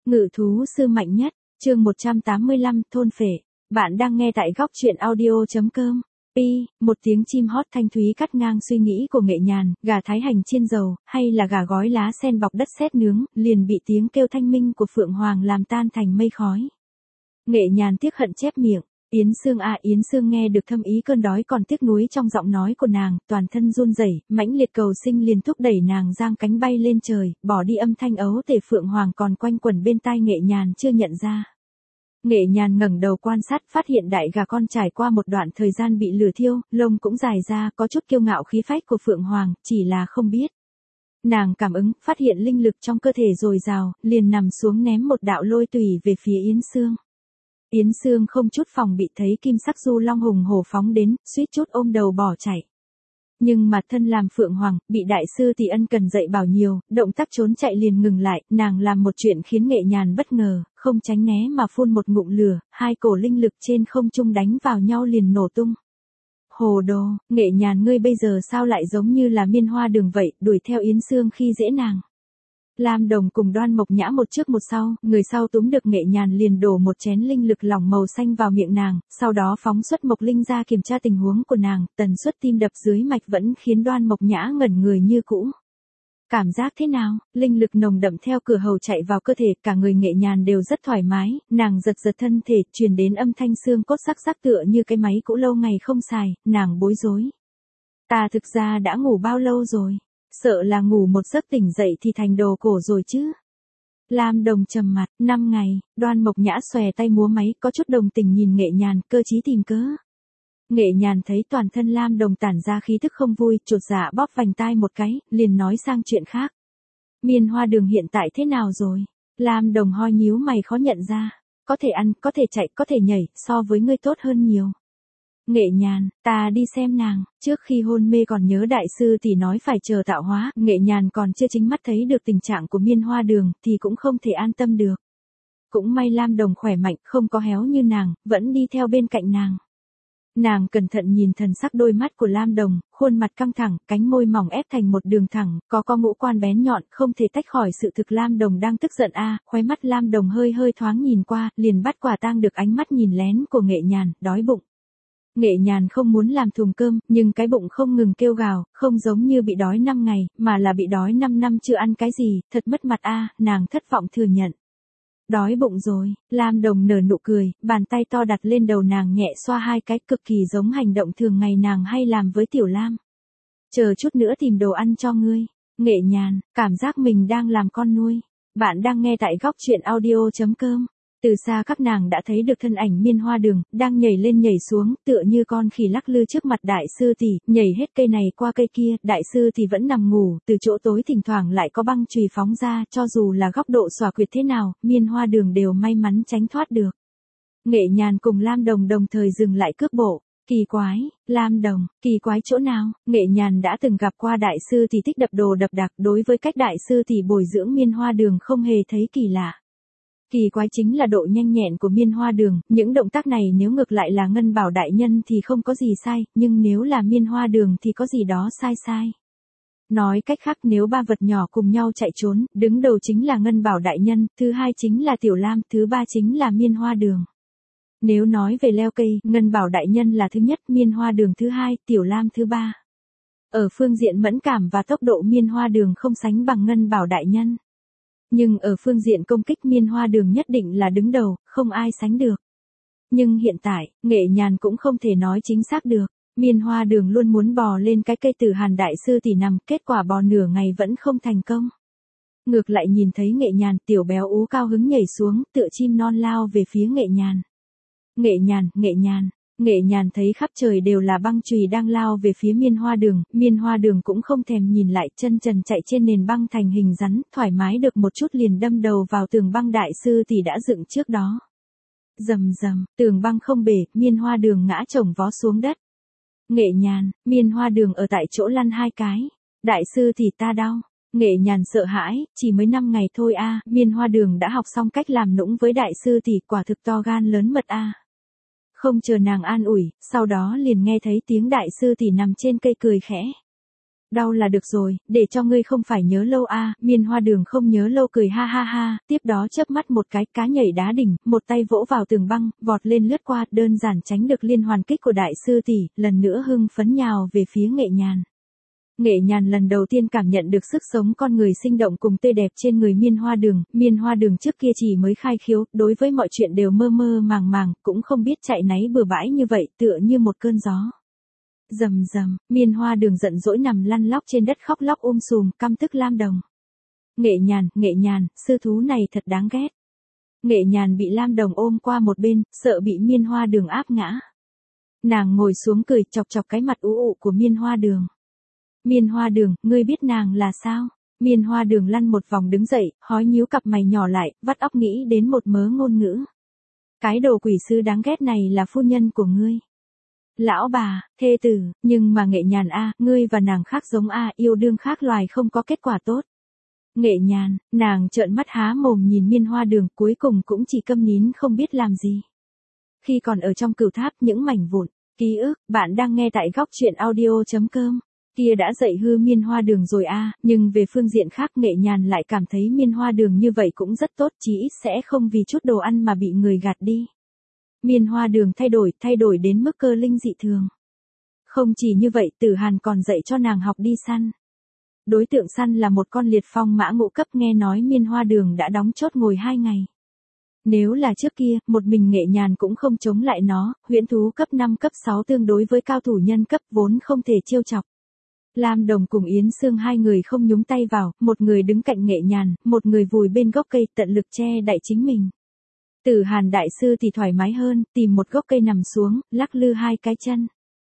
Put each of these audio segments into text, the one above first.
Ngự thú sư mạnh nhất, chương 185, thôn phệ. Bạn đang nghe tại góc truyện audio.com. Một tiếng chim hót thanh thúy cắt ngang suy nghĩ của Nghệ Nhàn, gà thái hành chiên dầu, hay là gà gói lá sen bọc đất sét nướng, liền bị tiếng kêu thanh minh của Phượng Hoàng làm tan thành mây khói. Nghệ Nhàn tiếc hận chép miệng, Yến Sương à, Yến Sương nghe được thâm ý cơn đói còn tiếc nuối trong giọng nói của nàng, toàn thân run rẩy, mãnh liệt cầu sinh liền thúc đẩy nàng giang cánh bay lên trời, bỏ đi âm thanh ấu tể Phượng Hoàng còn quanh quẩn bên tai Nghệ Nhàn chưa nhận ra. Nghệ Nhàn ngẩng đầu quan sát, phát hiện đại gà con trải qua một đoạn thời gian bị lửa thiêu, lông cũng dài ra, có chút kiêu ngạo khí phách của Phượng Hoàng, chỉ là không biết. Nàng cảm ứng, phát hiện linh lực trong cơ thể dồi dào, liền nằm xuống ném một đạo lôi tùy về phía Yến Sương. Yến Sương không chút phòng bị thấy kim sắc du long hùng hổ phóng đến, suýt chút ôm đầu bỏ chạy. Nhưng mà thân làm Phượng Hoàng, bị đại sư tỷ ân cần dạy bảo nhiều, động tác trốn chạy liền ngừng lại, nàng làm một chuyện khiến Nghệ Nhàn bất ngờ, không tránh né mà phun một ngụm lửa, hai cổ linh lực trên không trung đánh vào nhau liền nổ tung. Hồ đồ, Nghệ Nhàn ngươi bây giờ sao lại giống như là Miên Hoa Đường vậy, đuổi theo Yến Sương khi dễ nàng. Lam Đồng cùng Đoan Mộc Nhã một trước một sau, người sau túm được Nghệ Nhàn liền đổ một chén linh lực lỏng màu xanh vào miệng nàng, sau đó phóng xuất Mộc Linh ra kiểm tra tình huống của nàng, tần suất tim đập dưới mạch vẫn khiến Đoan Mộc Nhã ngẩn người như cũ. Cảm giác thế nào? Linh lực nồng đậm theo cửa hầu chạy vào cơ thể, cả người Nghệ Nhàn đều rất thoải mái, nàng giật giật thân thể, truyền đến âm thanh xương cốt sắc sắc tựa như cái máy cũ lâu ngày không xài, nàng bối rối. Ta thực ra đã ngủ bao lâu rồi? Sợ là ngủ một giấc tỉnh dậy thì thành đồ cổ rồi chứ. Lam Đồng trầm mặt, 5 ngày, Đoan Mộc Nhã xòe tay múa máy, có chút đồng tình nhìn Nghệ Nhàn, cơ trí tìm cớ. Nghệ Nhàn thấy toàn thân Lam Đồng tản ra khí thức không vui, chột dạ bóp vành tai một cái, liền nói sang chuyện khác. Miên Hoa Đường hiện tại thế nào rồi? Lam Đồng hoi nhíu mày khó nhận ra. Có thể ăn, có thể chạy, có thể nhảy, so với ngươi tốt hơn nhiều. Nghệ Nhàn, ta đi xem nàng, trước khi hôn mê còn nhớ đại sư tỷ nói phải chờ tạo hóa, Nghệ Nhàn còn chưa chính mắt thấy được tình trạng của Miên Hoa Đường, thì cũng không thể an tâm được. Cũng may Lam Đồng khỏe mạnh, không có héo như nàng, vẫn đi theo bên cạnh nàng. Nàng cẩn thận nhìn thần sắc đôi mắt của Lam Đồng, khuôn mặt căng thẳng, cánh môi mỏng ép thành một đường thẳng, có ngũ quan bén nhọn, không thể tách khỏi sự thực Lam Đồng đang tức giận khóe mắt Lam Đồng hơi hơi thoáng nhìn qua, liền bắt quả tang được ánh mắt nhìn lén của Nghệ Nhàn, đói bụng. Nghệ Nhàn không muốn làm thùng cơm, nhưng cái bụng không ngừng kêu gào, không giống như bị đói 5 ngày, mà là bị đói 5 năm chưa ăn cái gì, thật mất mặt nàng thất vọng thừa nhận. Đói bụng rồi, Lam Đồng nở nụ cười, bàn tay to đặt lên đầu nàng nhẹ xoa hai cái, cực kỳ giống hành động thường ngày nàng hay làm với Tiểu Lam. Chờ chút nữa tìm đồ ăn cho ngươi. Nghệ Nhàn, cảm giác mình đang làm con nuôi. Bạn đang nghe tại góc truyện audio.com. Từ xa các nàng đã thấy được thân ảnh Miên Hoa Đường, đang nhảy lên nhảy xuống, tựa như con khỉ lắc lư trước mặt đại sư tỷ, nhảy hết cây này qua cây kia, đại sư thì vẫn nằm ngủ, từ chỗ tối thỉnh thoảng lại có băng chùy phóng ra, cho dù là góc độ xòa quyệt thế nào, Miên Hoa Đường đều may mắn tránh thoát được. Nghệ Nhàn cùng Lam Đồng đồng thời dừng lại cước bộ. Kỳ quái, Lam Đồng, kỳ quái chỗ nào? Nghệ Nhàn đã từng gặp qua đại sư thì thích đập đồ đập đạc, đối với cách đại sư thì bồi dưỡng Miên Hoa Đường không hề thấy kỳ lạ. Kỳ quái chính là độ nhanh nhẹn của Miên Hoa Đường, những động tác này nếu ngược lại là Ngân Bảo đại nhân thì không có gì sai, nhưng nếu là Miên Hoa Đường thì có gì đó sai. Nói cách khác nếu ba vật nhỏ cùng nhau chạy trốn, đứng đầu chính là Ngân Bảo đại nhân, thứ hai chính là Tiểu Lam, thứ ba chính là Miên Hoa Đường. Nếu nói về leo cây, Ngân Bảo đại nhân là thứ nhất, Miên Hoa Đường thứ hai, Tiểu Lam thứ ba. Ở phương diện mẫn cảm và tốc độ Miên Hoa Đường không sánh bằng Ngân Bảo đại nhân. Nhưng ở phương diện công kích Miên Hoa Đường nhất định là đứng đầu, không ai sánh được. Nhưng hiện tại, Nghệ Nhàn cũng không thể nói chính xác được. Miên Hoa Đường luôn muốn bò lên cái cây Tử Hàn đại sư tỷ nằm, kết quả bò nửa ngày vẫn không thành công. Ngược lại nhìn thấy Nghệ Nhàn, Tiểu Béo Ú cao hứng nhảy xuống, tựa chim non lao về phía Nghệ Nhàn. Nghệ Nhàn thấy khắp trời đều là băng chùy đang lao về phía Miên Hoa Đường cũng không thèm nhìn lại, chân trần chạy trên nền băng thành hình rắn, thoải mái được một chút liền đâm đầu vào tường băng đại sư tỷ đã dựng trước đó. Rầm rầm, tường băng không bể, Miên Hoa Đường ngã chồng vó xuống đất. Nghệ Nhàn, Miên Hoa Đường ở tại chỗ lăn hai cái. Đại sư tỷ ta đau. Nghệ Nhàn sợ hãi, chỉ mới 5 ngày thôi Miên Hoa Đường đã học xong cách làm nũng với đại sư tỷ, quả thực to gan lớn mật Không chờ nàng an ủi, sau đó liền nghe thấy tiếng đại sư tỷ nằm trên cây cười khẽ. Đau là được rồi, để cho ngươi không phải nhớ lâu a. Miên Hoa Đường không nhớ lâu cười ha ha ha, tiếp đó chớp mắt một cái, cá nhảy đá đỉnh, một tay vỗ vào tường băng, vọt lên lướt qua, đơn giản tránh được liên hoàn kích của đại sư tỷ, lần nữa hưng phấn nhào về phía Nghệ Nhàn. Nghệ Nhàn lần đầu tiên cảm nhận được sức sống con người sinh động cùng tươi đẹp trên người Miên Hoa Đường trước kia chỉ mới khai khiếu, đối với mọi chuyện đều mơ mơ màng màng, cũng không biết chạy náy bừa bãi như vậy, tựa như một cơn gió. Rầm rầm, Miên Hoa Đường giận dỗi nằm lăn lóc trên đất khóc lóc sùm, căm tức Lam Đồng. Nghệ Nhàn, sư thú này thật đáng ghét. Nghệ Nhàn bị Lam Đồng ôm qua một bên, sợ bị Miên Hoa Đường áp ngã. Nàng ngồi xuống cười chọc chọc cái mặt ú ụ của Miên Hoa Đường. Miên Hoa Đường, ngươi biết nàng là sao? Miên Hoa Đường lăn một vòng đứng dậy, hói nhíu cặp mày nhỏ lại, vắt óc nghĩ đến một mớ ngôn ngữ. Cái đồ quỷ sư đáng ghét này là phu nhân của ngươi. Lão bà, thê tử, nhưng mà Nghệ Nhàn a, ngươi và nàng khác giống a, yêu đương khác loài không có kết quả tốt. Nghệ Nhàn, nàng trợn mắt há mồm nhìn Miên Hoa Đường, cuối cùng cũng chỉ câm nín không biết làm gì. Khi còn ở trong cửu tháp những mảnh vụn, ký ức, bạn đang nghe tại góc truyện audio.com. Kia đã dạy hư Miên Hoa Đường rồi a, nhưng về phương diện khác Nghệ Nhàn lại cảm thấy Miên Hoa Đường như vậy cũng rất tốt, chí ít sẽ không vì chút đồ ăn mà bị người gạt đi. Miên Hoa Đường thay đổi đến mức cơ linh dị thường. Không chỉ như vậy, Tử Hàn còn dạy cho nàng học đi săn. Đối tượng săn là một con liệt phong mã ngũ cấp, nghe nói Miên Hoa Đường đã đóng chốt ngồi 2 ngày. Nếu là trước kia, một mình Nghệ Nhàn cũng không chống lại nó, huyễn thú cấp 5 cấp 6 tương đối với cao thủ nhân cấp vốn không thể trêu chọc. Lam Đồng cùng Yến Sương hai người không nhúng tay vào, một người đứng cạnh Nghệ Nhàn, một người vùi bên gốc cây tận lực che đậy chính mình. Tử Hàn đại sư thì thoải mái hơn, tìm một gốc cây nằm xuống, lắc lư 2 cái chân.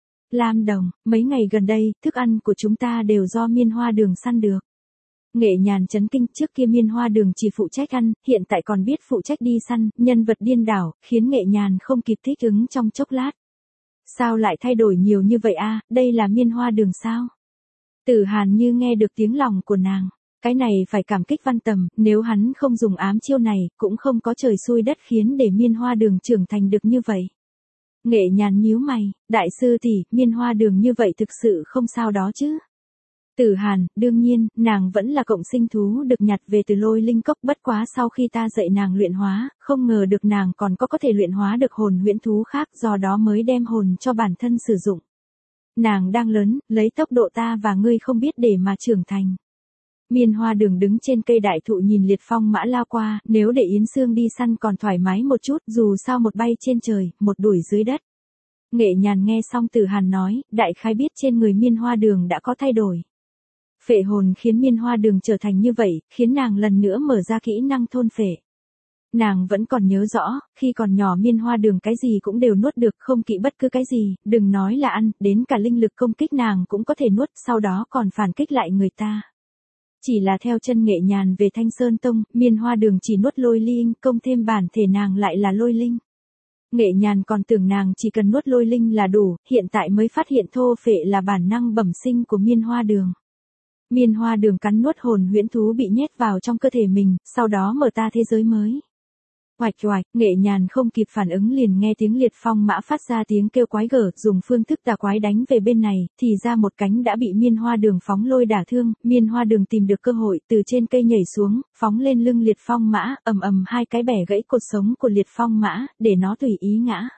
Lam Đồng, mấy ngày gần đây, thức ăn của chúng ta đều do Miên Hoa Đường săn được. Nghệ Nhàn chấn kinh, trước kia Miên Hoa Đường chỉ phụ trách ăn, hiện tại còn biết phụ trách đi săn, nhân vật điên đảo, khiến Nghệ Nhàn không kịp thích ứng trong chốc lát. Sao lại thay đổi nhiều như vậy a? Đây là Miên Hoa Đường sao? Tử Hàn như nghe được tiếng lòng của nàng. Cái này phải cảm kích Văn Tầm, nếu hắn không dùng ám chiêu này, cũng không có trời xui đất khiến để Miên Hoa Đường trưởng thành được như vậy. Nghệ Nhàn nhíu mày, đại sư tỷ, Miên Hoa Đường như vậy thực sự không sao đó chứ. Tử Hàn, đương nhiên, nàng vẫn là cộng sinh thú được nhặt về từ Lôi Linh Cốc, bất quá sau khi ta dạy nàng luyện hóa, không ngờ được nàng còn có thể luyện hóa được hồn huyễn thú khác, do đó mới đem hồn cho bản thân sử dụng. Nàng đang lớn, lấy tốc độ ta và ngươi không biết để mà trưởng thành. Miên Hoa Đường đứng trên cây đại thụ nhìn liệt phong mã lao qua, nếu để Yến Sương đi săn còn thoải mái một chút, dù sao một bay trên trời, một đuổi dưới đất. Nghệ Nhàn nghe xong Tử Hàn nói, đại khái biết trên người Miên Hoa Đường đã có thay đổi. Phệ hồn khiến Miên Hoa Đường trở thành như vậy, khiến nàng lần nữa mở ra kỹ năng thôn phệ. Nàng vẫn còn nhớ rõ, khi còn nhỏ Miên Hoa Đường cái gì cũng đều nuốt được, không kỵ bất cứ cái gì, đừng nói là ăn, đến cả linh lực công kích nàng cũng có thể nuốt, sau đó còn phản kích lại người ta. Chỉ là theo chân Nghệ Nhàn về Thanh Sơn Tông, Miên Hoa Đường chỉ nuốt lôi linh, công thêm bản thể nàng lại là lôi linh. Nghệ Nhàn còn tưởng nàng chỉ cần nuốt lôi linh là đủ, hiện tại mới phát hiện thô phệ là bản năng bẩm sinh của Miên Hoa Đường. Miên Hoa Đường cắn nuốt hồn huyễn thú bị nhét vào trong cơ thể mình, sau đó mở ta thế giới mới. Oạch oạch, Nghệ Nhàn không kịp phản ứng liền nghe tiếng liệt phong mã phát ra tiếng kêu quái gở, dùng phương thức tà quái đánh về bên này, thì ra một cánh đã bị Miên Hoa Đường phóng lôi đả thương, Miên Hoa Đường tìm được cơ hội, từ trên cây nhảy xuống, phóng lên lưng liệt phong mã, ầm ầm 2 cái bẻ gãy cột sống của liệt phong mã, để nó tùy ý ngã.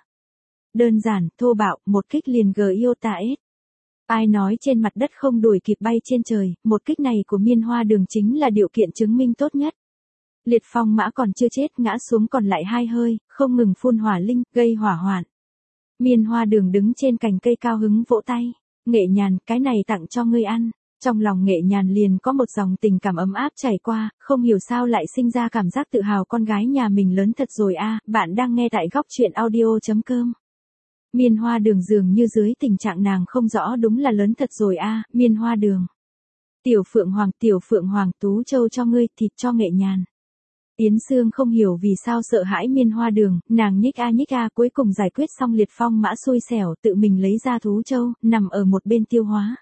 Đơn giản, thô bạo, một kích liền G.I.O.T.A.S. Ai nói trên mặt đất không đuổi kịp bay trên trời, một kích này của Miên Hoa Đường chính là điều kiện chứng minh tốt nhất. Liệt phong mã còn chưa chết, ngã xuống còn lại 2 hơi, không ngừng phun hỏa linh, gây hỏa hoạn. Miên Hoa Đường đứng trên cành cây cao hứng vỗ tay. Nghệ Nhàn, cái này tặng cho ngươi ăn. Trong lòng Nghệ Nhàn liền có một dòng tình cảm ấm áp chảy qua, không hiểu sao lại sinh ra cảm giác tự hào con gái nhà mình lớn thật rồi a. Bạn đang nghe tại góc truyện audio.com. Miên Hoa Đường dường như dưới tình trạng nàng không rõ đúng là lớn thật rồi a. Miên Hoa Đường. Tiểu Phượng Hoàng, Tú Châu cho ngươi, thịt cho Nghệ Nhàn. Yến Sương không hiểu vì sao sợ hãi Miên Hoa Đường, nàng nhích a cuối cùng giải quyết xong liệt phong mã xui xẻo, tự mình lấy ra thú châu, nằm ở một bên tiêu hóa.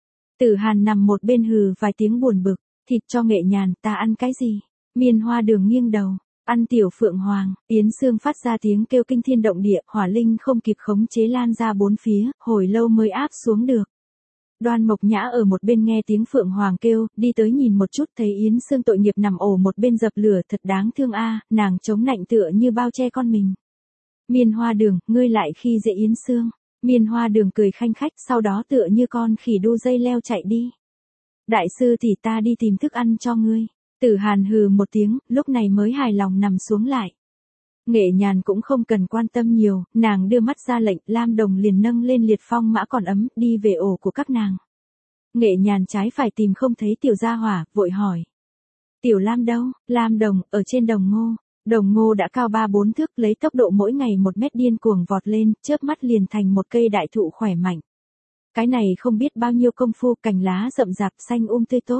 Tử Hàn nằm một bên hừ vài tiếng buồn bực, thịt cho Nghệ Nhàn, ta ăn cái gì? Miên Hoa Đường nghiêng đầu, ăn Tiểu Phượng Hoàng. Yến Sương phát ra tiếng kêu kinh thiên động địa, hỏa linh không kịp khống chế lan ra 4 phía, hồi lâu mới áp xuống được. Đoan Mộc Nhã ở một bên nghe tiếng Phượng Hoàng kêu, đi tới nhìn một chút thấy Yến Sương tội nghiệp nằm ổ một bên dập lửa, thật đáng thương a, nàng chống nạnh tựa như bao che con mình. Miên Hoa Đường, ngươi lại khi dễ Yến Sương. Miên Hoa Đường cười khanh khách, sau đó tựa như con khỉ đu dây leo chạy đi. Đại sư thì ta đi tìm thức ăn cho ngươi. Tử Hàn hừ một tiếng, lúc này mới hài lòng nằm xuống lại. Nghệ Nhàn cũng không cần quan tâm nhiều, nàng đưa mắt ra lệnh, Lam Đồng liền nâng lên liệt phong mã còn ấm, đi về ổ của các nàng. Nghệ Nhàn trái phải tìm không thấy Tiểu Gia Hỏa, vội hỏi. Tiểu Lam đâu? Lam Đồng, ở trên đồng ngô. Đồng ngô đã cao 3-4 thước, lấy tốc độ mỗi ngày 1 mét điên cuồng vọt lên, chớp mắt liền thành một cây đại thụ khỏe mạnh. Cái này không biết bao nhiêu công phu, cành lá rậm rạp xanh tươi tốt.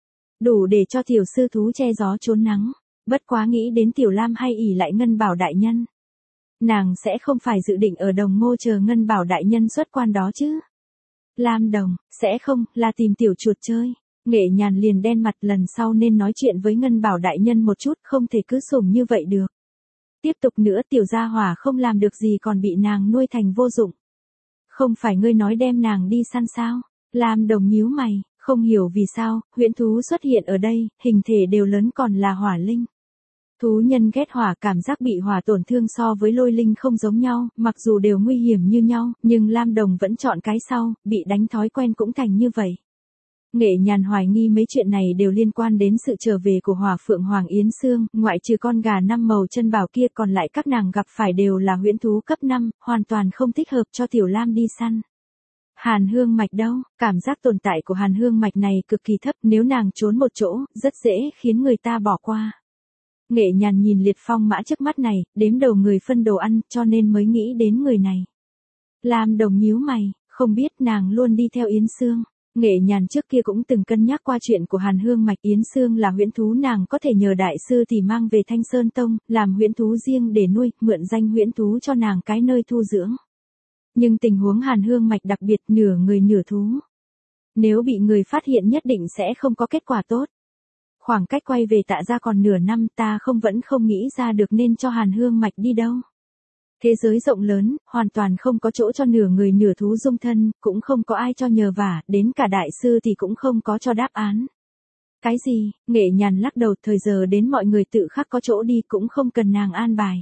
Đủ để cho tiểu sư thú che gió trốn nắng. Bất quá nghĩ đến Tiểu Lam hay ỉ lại Ngân Bảo đại nhân. Nàng sẽ không phải dự định ở đồng ngô chờ Ngân Bảo đại nhân xuất quan đó chứ. Lam Đồng, sẽ không, là tìm tiểu chuột chơi. Nghệ Nhàn liền đen mặt, lần sau nên nói chuyện với Ngân Bảo đại nhân một chút, không thể cứ sủng như vậy được. Tiếp tục nữa Tiểu Gia Hỏa không làm được gì còn bị nàng nuôi thành vô dụng. Không phải ngươi nói đem nàng đi săn sao? Lam Đồng nhíu mày, không hiểu vì sao, huyễn thú xuất hiện ở đây, hình thể đều lớn còn là hỏa linh. Thú nhân ghét hỏa, cảm giác bị hỏa tổn thương so với lôi linh không giống nhau, mặc dù đều nguy hiểm như nhau, nhưng Lam Đồng vẫn chọn cái sau, bị đánh thói quen cũng thành như vậy. Nghệ Nhàn hoài nghi mấy chuyện này đều liên quan đến sự trở về của Hỏa Phượng Hoàng Yến Sương, ngoại trừ con gà 5 màu chân bảo kia còn lại các nàng gặp phải đều là huyễn thú cấp 5, hoàn toàn không thích hợp cho Tiểu Lam đi săn. Hàn Hương Mạch đâu? Cảm giác tồn tại của Hàn Hương Mạch này cực kỳ thấp, nếu nàng trốn một chỗ, rất dễ khiến người ta bỏ qua. Nghệ Nhàn nhìn liệt phong mã trước mắt này, đếm đầu người phân đồ ăn, cho nên mới nghĩ đến người này. Lam Đồng nhíu mày, không biết nàng luôn đi theo Yến Sương. Nghệ Nhàn trước kia cũng từng cân nhắc qua chuyện của Hàn Hương Mạch. Yến Sương là huyễn thú, nàng có thể nhờ đại sư thì mang về Thanh Sơn Tông, làm huyễn thú riêng để nuôi, mượn danh huyễn thú cho nàng cái nơi thu dưỡng. Nhưng tình huống Hàn Hương Mạch đặc biệt, nửa người nửa thú. Nếu bị người phát hiện nhất định sẽ không có kết quả tốt. Khoảng cách quay về Tạ Gia còn nửa năm, ta vẫn không nghĩ ra được nên cho Hàn Hương Mạch đi đâu. Thế giới rộng lớn, hoàn toàn không có chỗ cho nửa người nửa thú dung thân, cũng không có ai cho nhờ vả, đến cả đại sư thì cũng không có cho đáp án. Cái gì? Nghệ Nhàn lắc đầu, thời giờ đến mọi người tự khắc có chỗ đi, cũng không cần nàng an bài.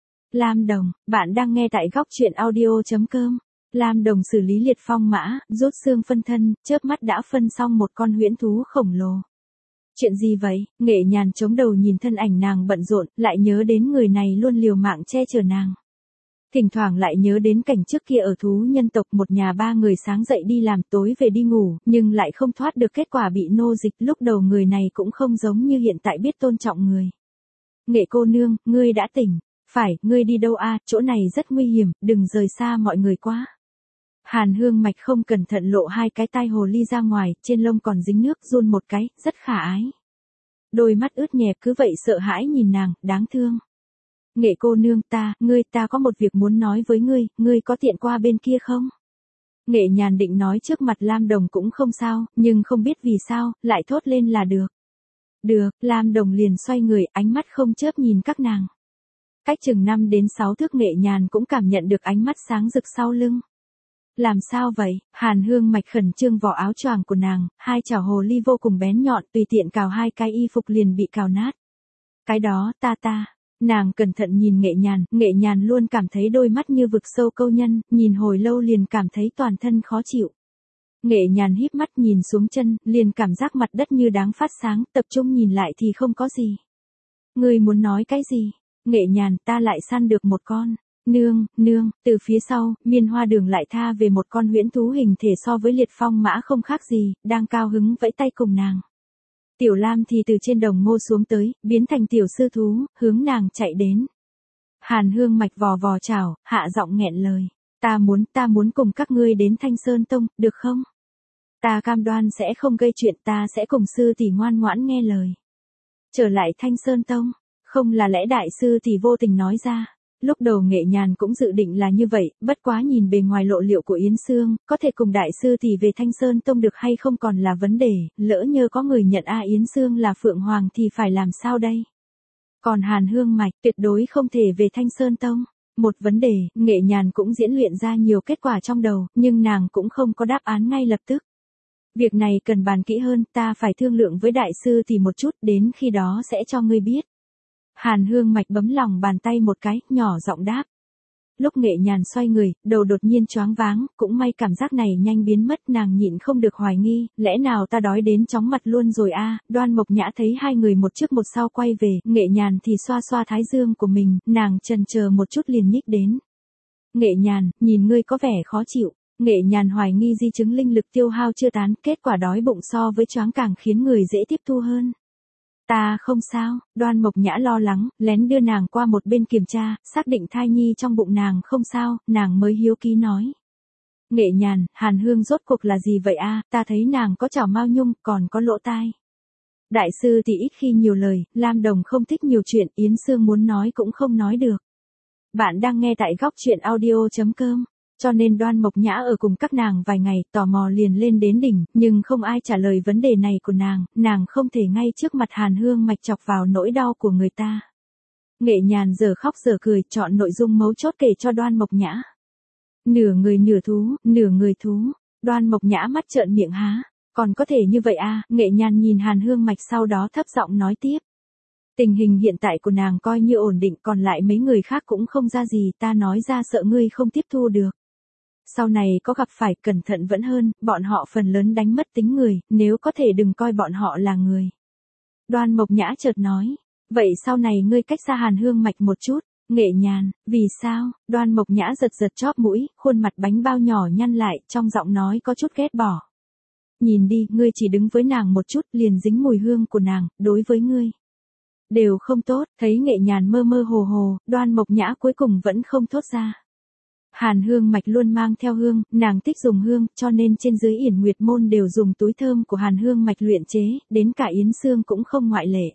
Lam Đồng, bạn đang nghe tại góc truyện audio.com. Lam Đồng xử lý liệt phong mã, rút xương phân thân, chớp mắt đã phân xong một con huyễn thú khổng lồ. Chuyện gì vậy? Nghệ Nhàn chống đầu nhìn thân ảnh nàng bận rộn, lại nhớ đến người này luôn liều mạng che chở nàng. Thỉnh thoảng lại nhớ đến cảnh trước kia ở thú nhân tộc, một nhà 3 người sáng dậy đi làm, tối về đi ngủ, nhưng lại không thoát được kết quả bị nô dịch. Lúc đầu người này cũng không giống như hiện tại biết tôn trọng người. Nghệ cô nương, ngươi đã tỉnh. Phải, ngươi đi đâu a? Chỗ này rất nguy hiểm, đừng rời xa mọi người quá. Hàn Hương Mạch không cẩn thận lộ 2 cái tai hồ ly ra ngoài, trên lông còn dính nước, run một cái, rất khả ái. Đôi mắt ướt nhẹp cứ vậy sợ hãi nhìn nàng, đáng thương. Nghệ cô nương, ta có một việc muốn nói với ngươi có tiện qua bên kia không? Nghệ Nhàn định nói trước mặt Lam Đồng cũng không sao, nhưng không biết vì sao, lại thốt lên là được. Được, Lam Đồng liền xoay người, ánh mắt không chớp nhìn các nàng. Cách chừng 5 đến 6 thước, Nghệ Nhàn cũng cảm nhận được ánh mắt sáng rực sau lưng. Làm sao vậy? Hàn Hương Mạch khẩn trương vỏ áo choàng của nàng, 2 chảo hồ ly vô cùng bén nhọn, tùy tiện cào 2 cái y phục liền bị cào nát. Cái đó, nàng cẩn thận nhìn Nghệ Nhàn luôn cảm thấy đôi mắt như vực sâu câu nhân, nhìn hồi lâu liền cảm thấy toàn thân khó chịu. Nghệ Nhàn híp mắt nhìn xuống chân, liền cảm giác mặt đất như đang phát sáng, tập trung nhìn lại thì không có gì. Ngươi muốn nói cái gì? Nghệ Nhàn, ta lại săn được một con. Nương, từ phía sau, Miên Hoa Đường lại tha về một con huyễn thú hình thể so với liệt phong mã không khác gì, đang cao hứng vẫy tay cùng nàng. Tiểu Lam thì từ trên đồng ngô xuống tới, biến thành tiểu sư thú, hướng nàng chạy đến. Hàn Hương Mạch vò vò chảo, hạ giọng nghẹn lời. Ta muốn cùng các ngươi đến Thanh Sơn Tông, được không? Ta cam đoan sẽ không gây chuyện, ta sẽ cùng sư tỷ ngoan ngoãn nghe lời. Trở lại Thanh Sơn Tông, không là lẽ đại sư tỷ vô tình nói ra. Lúc đầu Nghệ Nhàn cũng dự định là như vậy, bất quá nhìn bề ngoài lộ liễu của Yến Sương, có thể cùng đại sư tỷ về Thanh Sơn Tông được hay không còn là vấn đề, lỡ như có người nhận Yến Sương là Phượng Hoàng thì phải làm sao đây? Còn Hàn Hương Mạch tuyệt đối không thể về Thanh Sơn Tông. Một vấn đề, Nghệ Nhàn cũng diễn luyện ra nhiều kết quả trong đầu, nhưng nàng cũng không có đáp án ngay lập tức. Việc này cần bàn kỹ hơn, ta phải thương lượng với đại sư thì một chút, đến khi đó sẽ cho ngươi biết. Hàn Hương Mạch bấm lòng bàn tay một cái, nhỏ giọng đáp. Lúc Nghệ Nhàn xoay người, đầu đột nhiên choáng váng, cũng may cảm giác này nhanh biến mất, nàng nhịn không được hoài nghi, lẽ nào ta đói đến chóng mặt luôn rồi a? Đoan Mộc Nhã thấy hai người một trước một sau quay về, Nghệ Nhàn thì xoa xoa thái dương của mình, nàng chần chờ một chút liền nhích đến. Nghệ Nhàn, nhìn ngươi có vẻ khó chịu. Nghệ Nhàn hoài nghi di chứng linh lực tiêu hao chưa tán, kết quả đói bụng so với choáng càng khiến người dễ tiếp thu hơn. Ta không sao, Đoan Mộc Nhã lo lắng, lén đưa nàng qua một bên kiểm tra, xác định thai nhi trong bụng nàng không sao, nàng mới hiếu kỳ nói. Nghệ Nhàn, Hàn Hương rốt cuộc là gì vậy a? Ta thấy nàng có trảo mao nhung, còn có lỗ tai. Đại sư thì ít khi nhiều lời, Lam Đồng không thích nhiều chuyện, Yến Sương muốn nói cũng không nói được. Bạn đang nghe tại góc truyện audio.com. Cho nên Đoan Mộc Nhã ở cùng các nàng vài ngày, tò mò liền lên đến đỉnh, nhưng không ai trả lời vấn đề này của nàng không thể ngay trước mặt Hàn Hương Mạch chọc vào nỗi đau của người ta. Nghệ Nhàn giờ khóc giờ cười, chọn nội dung mấu chốt kể cho Đoan Mộc Nhã. Nửa người nửa thú, nửa người thú. Đoan Mộc Nhã mắt trợn miệng há, còn có thể như vậy à? Nghệ Nhàn nhìn Hàn Hương Mạch sau đó thấp giọng nói tiếp. Tình hình hiện tại của nàng coi như ổn định, còn lại mấy người khác cũng không ra gì, ta nói ra sợ ngươi không tiếp thu được. Sau này có gặp phải, cẩn thận vẫn hơn, bọn họ phần lớn đánh mất tính người, nếu có thể đừng coi bọn họ là người. Đoan Mộc Nhã chợt nói, vậy sau này ngươi cách xa Hàn Hương Mạch một chút. Nghệ Nhàn, vì sao? Đoan Mộc Nhã giật giật chóp mũi, khuôn mặt bánh bao nhỏ nhăn lại, trong giọng nói có chút ghét bỏ. Nhìn đi, ngươi chỉ đứng với nàng một chút, liền dính mùi hương của nàng, đối với ngươi đều không tốt. Thấy Nghệ Nhàn mơ mơ hồ hồ, Đoan Mộc Nhã cuối cùng vẫn không thốt ra. Hàn Hương Mạch luôn mang theo hương, nàng thích dùng hương, cho nên trên dưới Yển Nguyệt Môn đều dùng túi thơm của Hàn Hương Mạch luyện chế, đến cả Yến Sương cũng không ngoại lệ.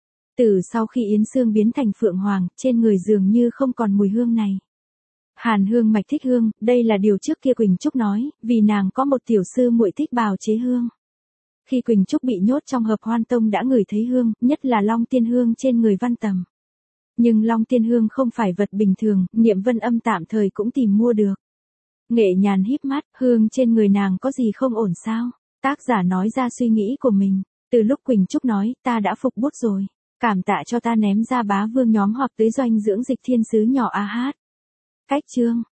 Từ sau khi Yến Sương biến thành Phượng Hoàng, trên người dường như không còn mùi hương này. Hàn Hương Mạch thích hương, đây là điều trước kia Quỳnh Trúc nói, vì nàng có một tiểu sư muội thích bào chế hương. Khi Quỳnh Trúc bị nhốt trong Hợp Hoan Tông đã ngửi thấy hương, nhất là Long Tiên Hương trên người Văn Tầm. Nhưng Long Tiên Hương không phải vật bình thường, Niệm Vân Âm tạm thời cũng tìm mua được. Nghệ Nhàn híp mắt, hương trên người nàng có gì không ổn sao? Tác giả nói ra suy nghĩ của mình. Từ lúc Quỳnh Trúc nói, ta đã phục bút rồi. Cảm tạ cho ta ném ra bá vương nhóm hoặc tới doanh dưỡng dịch thiên sứ nhỏ a hát. Cách chương.